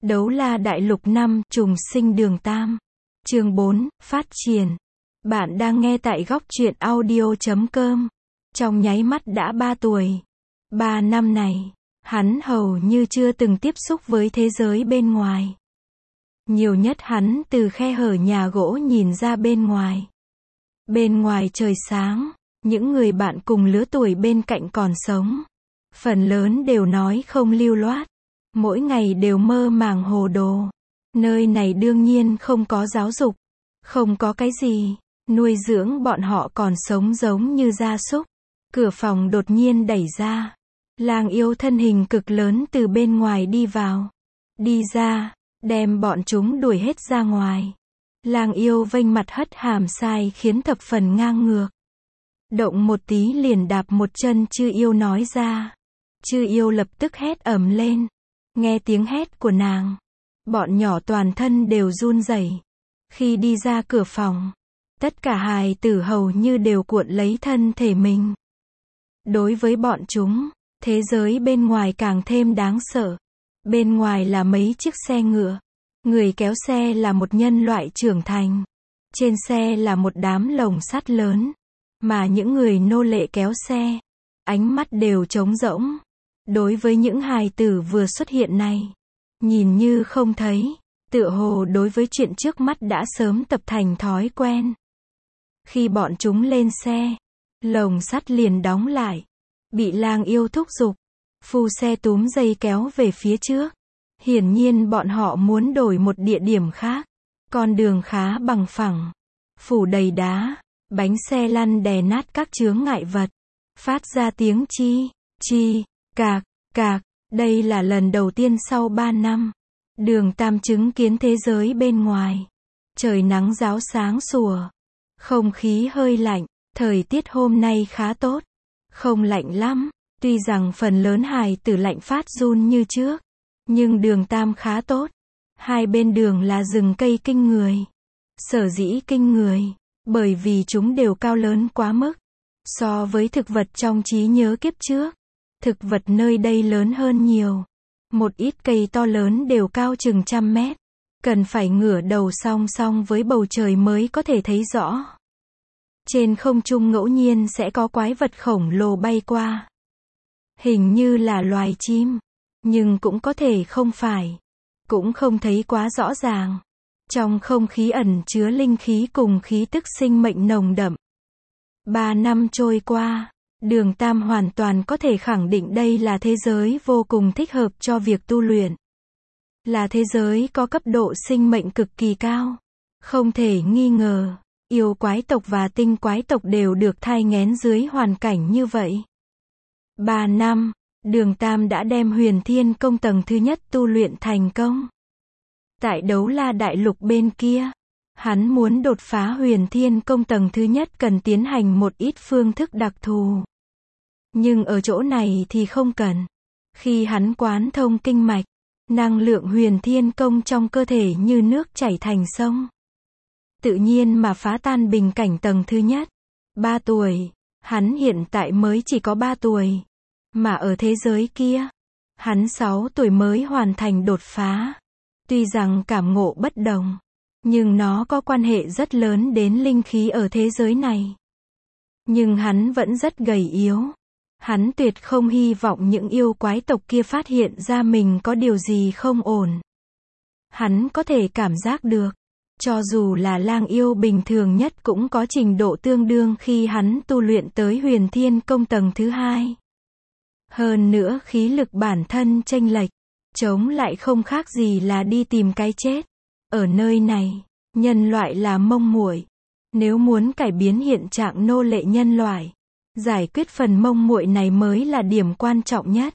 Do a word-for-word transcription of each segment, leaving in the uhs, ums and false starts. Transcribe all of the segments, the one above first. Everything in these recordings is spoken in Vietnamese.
Đấu la đại lục năm, trùng sinh đường Tam. Chương bốn, phát triển. Bạn đang nghe tại góc truyện audio chấm com. Trong nháy mắt đã ba tuổi. Ba năm này, hắn hầu như chưa từng tiếp xúc với thế giới bên ngoài. Nhiều nhất hắn từ khe hở nhà gỗ nhìn ra bên ngoài. Bên ngoài trời sáng, những người bạn cùng lứa tuổi bên cạnh còn sống. Phần lớn đều nói không lưu loát. Mỗi ngày đều mơ màng hồ đồ. Nơi này đương nhiên không có giáo dục. Không có cái gì. Nuôi dưỡng bọn họ còn sống giống như gia súc. Cửa phòng đột nhiên đẩy ra. Lang yêu thân hình cực lớn từ bên ngoài đi vào. Đi ra, đem bọn chúng đuổi hết ra ngoài. Lang yêu vênh mặt hất hàm sai khiến thập phần ngang ngược. Động một tí liền đạp một chân chư yêu nói ra. Chư yêu lập tức hét ầm lên. Nghe tiếng hét của nàng, bọn nhỏ toàn thân đều run rẩy. Khi đi ra cửa phòng, tất cả hài tử hầu như đều cuộn lấy thân thể mình. Đối với bọn chúng, thế giới bên ngoài càng thêm đáng sợ. Bên ngoài là mấy chiếc xe ngựa. Người kéo xe là một nhân loại trưởng thành. Trên xe là một đám lồng sắt lớn. Mà những người nô lệ kéo xe, ánh mắt đều trống rỗng. Đối với những hài tử vừa xuất hiện này, nhìn như không thấy, tựa hồ đối với chuyện trước mắt đã sớm tập thành thói quen. Khi bọn chúng lên xe, lồng sắt liền đóng lại, bị lang yêu thúc giục, phu xe túm dây kéo về phía trước. Hiển nhiên bọn họ muốn đổi một địa điểm khác. Con đường khá bằng phẳng, phủ đầy đá, bánh xe lăn đè nát các chướng ngại vật, phát ra tiếng chi, chi. Cạc, cạc, đây là lần đầu tiên sau ba năm. Đường Tam chứng kiến thế giới bên ngoài. Trời nắng ráo sáng sủa. Không khí hơi lạnh, thời tiết hôm nay khá tốt. Không lạnh lắm, tuy rằng phần lớn hài tử lạnh phát run như trước. Nhưng đường Tam khá tốt. Hai bên đường là rừng cây kinh người. Sở dĩ kinh người, bởi vì chúng đều cao lớn quá mức. So với thực vật trong trí nhớ kiếp trước. Thực vật nơi đây lớn hơn nhiều. Một ít cây to lớn đều cao chừng trăm mét. Cần phải ngửa đầu song song với bầu trời mới có thể thấy rõ. Trên không trung ngẫu nhiên sẽ có quái vật khổng lồ bay qua. Hình như là loài chim. Nhưng cũng có thể không phải. Cũng không thấy quá rõ ràng. Trong không khí ẩn chứa linh khí cùng khí tức sinh mệnh nồng đậm. Ba năm trôi qua. Đường Tam hoàn toàn có thể khẳng định đây là thế giới vô cùng thích hợp cho việc tu luyện. Là thế giới có cấp độ sinh mệnh cực kỳ cao. Không thể nghi ngờ, yêu quái tộc và tinh quái tộc đều được thai nghén dưới hoàn cảnh như vậy. Ba năm, Đường Tam đã đem Huyền Thiên Công tầng thứ nhất tu luyện thành công. Tại Đấu La đại lục bên kia, hắn muốn đột phá Huyền Thiên Công tầng thứ nhất cần tiến hành một ít phương thức đặc thù. Nhưng ở chỗ này thì không cần. Khi hắn quán thông kinh mạch, năng lượng Huyền Thiên Công trong cơ thể như nước chảy thành sông. Tự nhiên mà phá tan bình cảnh tầng thứ nhất. Ba tuổi, hắn hiện tại mới chỉ có ba tuổi. Mà ở thế giới kia, hắn sáu tuổi mới hoàn thành đột phá. Tuy rằng cảm ngộ bất đồng, nhưng nó có quan hệ rất lớn đến linh khí ở thế giới này. Nhưng hắn vẫn rất gầy yếu. Hắn tuyệt không hy vọng những yêu quái tộc kia phát hiện ra mình có điều gì không ổn. Hắn có thể cảm giác được, cho dù là lang yêu bình thường nhất cũng có trình độ tương đương khi hắn tu luyện tới Huyền Thiên Công tầng thứ hai. Hơn nữa khí lực bản thân chênh lệch, chống lại không khác gì là đi tìm cái chết. Ở nơi này, nhân loại là mông muội. Nếu muốn cải biến hiện trạng nô lệ nhân loại, giải quyết phần mông muội này mới là điểm quan trọng nhất.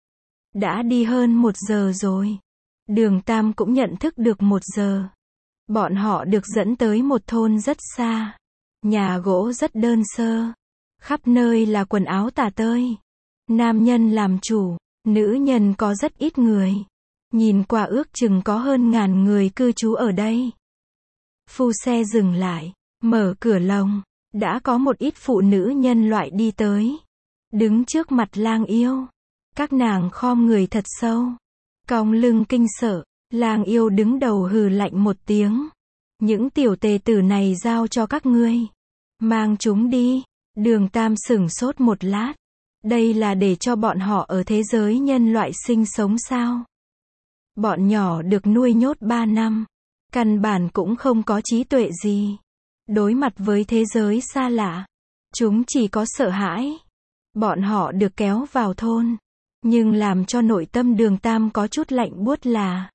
Đã đi hơn một giờ rồi. Đường Tam cũng nhận thức được một giờ. Bọn họ được dẫn tới một thôn rất xa. Nhà gỗ rất đơn sơ. Khắp nơi là quần áo tả tơi. Nam nhân làm chủ, nữ nhân có rất ít người. Nhìn qua ước chừng có hơn ngàn người cư trú ở đây. Phu xe dừng lại, mở cửa lồng. Đã có một ít phụ nữ nhân loại đi tới. Đứng trước mặt lang yêu. Các nàng khom người thật sâu. Cong lưng kinh sợ. Lang yêu đứng đầu hừ lạnh một tiếng. Những tiểu tề tử này giao cho các ngươi. Mang chúng đi. Đường Tam sửng sốt một lát. Đây là để cho bọn họ ở thế giới nhân loại sinh sống sao? Bọn nhỏ được nuôi nhốt ba năm. Căn bản cũng không có trí tuệ gì. Đối mặt với thế giới xa lạ, chúng chỉ có sợ hãi. Bọn họ được kéo vào thôn. Nhưng làm cho nội tâm Đường Tam có chút lạnh buốt là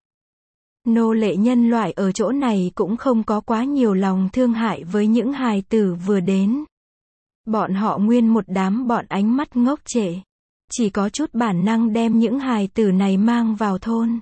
nô lệ nhân loại ở chỗ này cũng không có quá nhiều lòng thương hại với những hài tử vừa đến. Bọn họ nguyên một đám bọn ánh mắt ngốc trệ. Chỉ có chút bản năng đem những hài tử này mang vào thôn.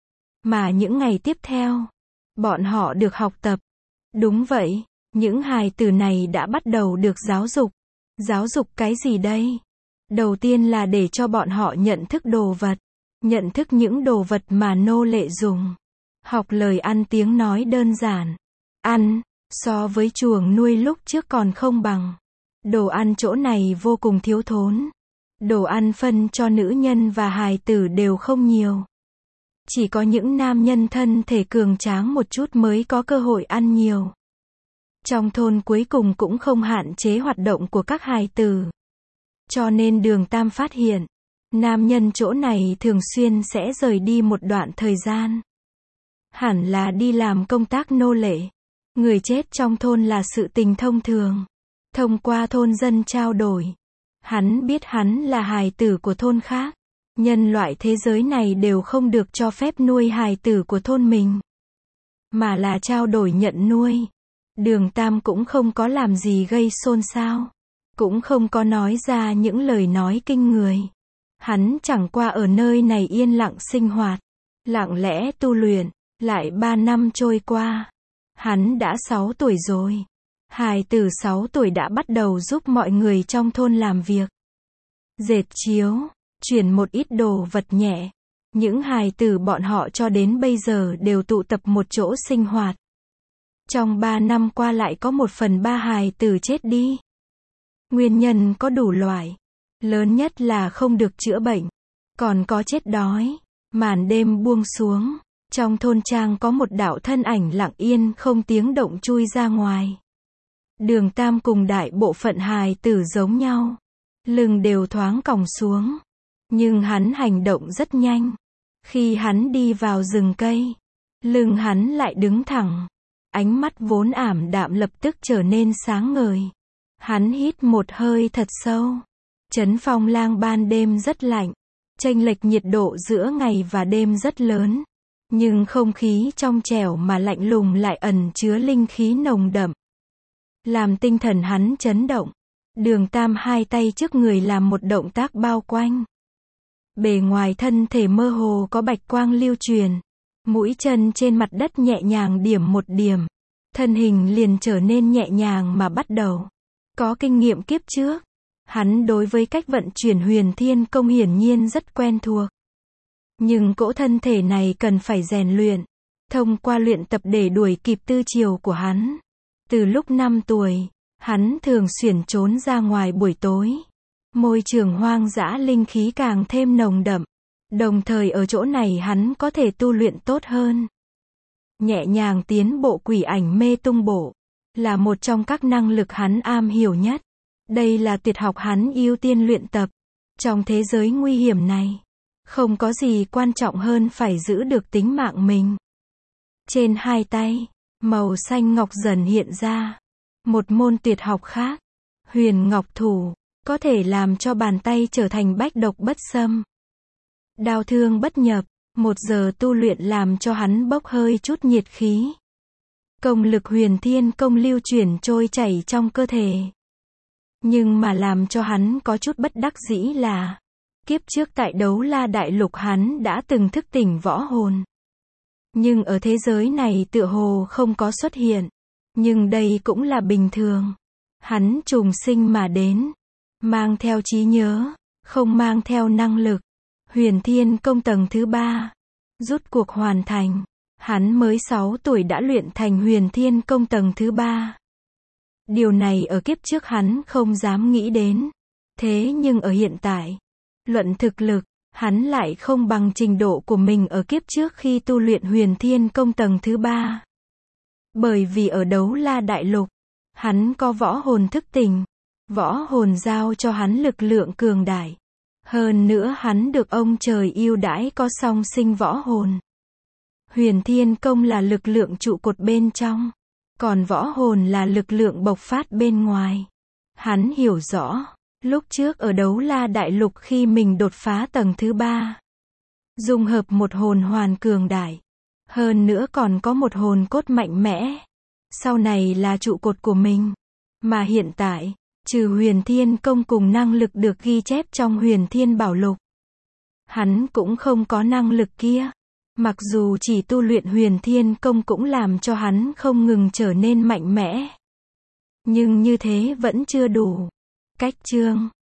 Mà những ngày tiếp theo, bọn họ được học tập. Đúng vậy, những hài tử này đã bắt đầu được giáo dục. Giáo dục cái gì đây? Đầu tiên là để cho bọn họ nhận thức đồ vật. Nhận thức những đồ vật mà nô lệ dùng. Học lời ăn tiếng nói đơn giản. Ăn, so với chuồng nuôi lúc trước còn không bằng. Đồ ăn chỗ này vô cùng thiếu thốn. Đồ ăn phân cho nữ nhân và hài tử đều không nhiều. Chỉ có những nam nhân thân thể cường tráng một chút mới có cơ hội ăn nhiều. Trong thôn cuối cùng cũng không hạn chế hoạt động của các hài tử. Cho nên Đường Tam phát hiện, nam nhân chỗ này thường xuyên sẽ rời đi một đoạn thời gian. Hẳn là đi làm công tác nô lệ. Người chết trong thôn là sự tình thông thường. Thông qua thôn dân trao đổi, hắn biết hắn là hài tử của thôn khác. Nhân loại thế giới này đều không được cho phép nuôi hài tử của thôn mình. Mà là trao đổi nhận nuôi. Đường Tam cũng không có làm gì gây xôn xao. Cũng không có nói ra những lời nói kinh người. Hắn chẳng qua ở nơi này yên lặng sinh hoạt. Lặng lẽ tu luyện. Lại ba năm trôi qua. Hắn đã sáu tuổi rồi. Hài tử sáu tuổi đã bắt đầu giúp mọi người trong thôn làm việc. Dệt chiếu, chuyển một ít đồ vật nhẹ. Những hài tử bọn họ cho đến bây giờ đều tụ tập một chỗ sinh hoạt. Trong ba năm qua lại có một phần ba hài tử chết đi. Nguyên nhân có đủ loại. Lớn nhất là không được chữa bệnh. Còn có chết đói. Màn đêm buông xuống. Trong thôn trang có một đạo thân ảnh lặng yên không tiếng động chui ra ngoài. Đường Tam cùng đại bộ phận hài tử giống nhau. Lưng đều thoáng còng xuống. Nhưng hắn hành động rất nhanh. Khi hắn đi vào rừng cây, lưng hắn lại đứng thẳng. Ánh mắt vốn ảm đạm lập tức trở nên sáng ngời. Hắn hít một hơi thật sâu. Trấn Phong Lang ban đêm rất lạnh. Chênh lệch nhiệt độ giữa ngày và đêm rất lớn. Nhưng không khí trong trẻo mà lạnh lùng lại ẩn chứa linh khí nồng đậm. Làm tinh thần hắn chấn động. Đường Tam hai tay trước người làm một động tác bao quanh. Bề ngoài thân thể mơ hồ có bạch quang lưu truyền. Mũi chân trên mặt đất nhẹ nhàng điểm một điểm. Thân hình liền trở nên nhẹ nhàng mà bắt đầu. Có kinh nghiệm kiếp trước. Hắn đối với cách vận chuyển huyền thiên công hiển nhiên rất quen thuộc. Nhưng cỗ thân thể này cần phải rèn luyện. Thông qua luyện tập để đuổi kịp tư chiều của hắn. Từ lúc năm tuổi, hắn thường xuyên trốn ra ngoài buổi tối. Môi trường hoang dã linh khí càng thêm nồng đậm. Đồng thời ở chỗ này hắn có thể tu luyện tốt hơn. Nhẹ nhàng tiến bộ quỷ ảnh mê tung bộ. Là một trong các năng lực hắn am hiểu nhất. Đây là tuyệt học hắn ưu tiên luyện tập. Trong thế giới nguy hiểm này, không có gì quan trọng hơn phải giữ được tính mạng mình. Trên hai tay, màu xanh ngọc dần hiện ra. Một môn tuyệt học khác, Huyền Ngọc Thủ, có thể làm cho bàn tay trở thành bách độc bất xâm. Đao thương bất nhập, một giờ tu luyện làm cho hắn bốc hơi chút nhiệt khí. Công lực huyền thiên công lưu chuyển trôi chảy trong cơ thể. Nhưng mà làm cho hắn có chút bất đắc dĩ là, kiếp trước tại Đấu La Đại Lục hắn đã từng thức tỉnh võ hồn. Nhưng ở thế giới này tựa hồ không có xuất hiện. Nhưng đây cũng là bình thường. Hắn trùng sinh mà đến. Mang theo trí nhớ, không mang theo năng lực. Huyền Thiên công tầng thứ ba. Rút cuộc hoàn thành. Hắn mới sáu tuổi đã luyện thành Huyền Thiên công tầng thứ ba. Điều này ở kiếp trước hắn không dám nghĩ đến. Thế nhưng ở hiện tại, luận thực lực, hắn lại không bằng trình độ của mình ở kiếp trước khi tu luyện huyền thiên công tầng thứ ba. Bởi vì ở Đấu La Đại Lục, hắn có võ hồn thức tỉnh, võ hồn giao cho hắn lực lượng cường đại. Hơn nữa hắn được ông trời yêu đãi có song sinh võ hồn. Huyền thiên công là lực lượng trụ cột bên trong, còn võ hồn là lực lượng bộc phát bên ngoài. Hắn hiểu rõ, lúc trước ở Đấu La Đại Lục khi mình đột phá tầng thứ ba, dung hợp một hồn hoàn cường đại, hơn nữa còn có một hồn cốt mạnh mẽ, sau này là trụ cột của mình. Mà hiện tại, trừ huyền thiên công cùng năng lực được ghi chép trong huyền thiên bảo lục, hắn cũng không có năng lực kia. Mặc dù chỉ tu luyện huyền thiên công cũng làm cho hắn không ngừng trở nên mạnh mẽ, nhưng như thế vẫn chưa đủ. Cách chương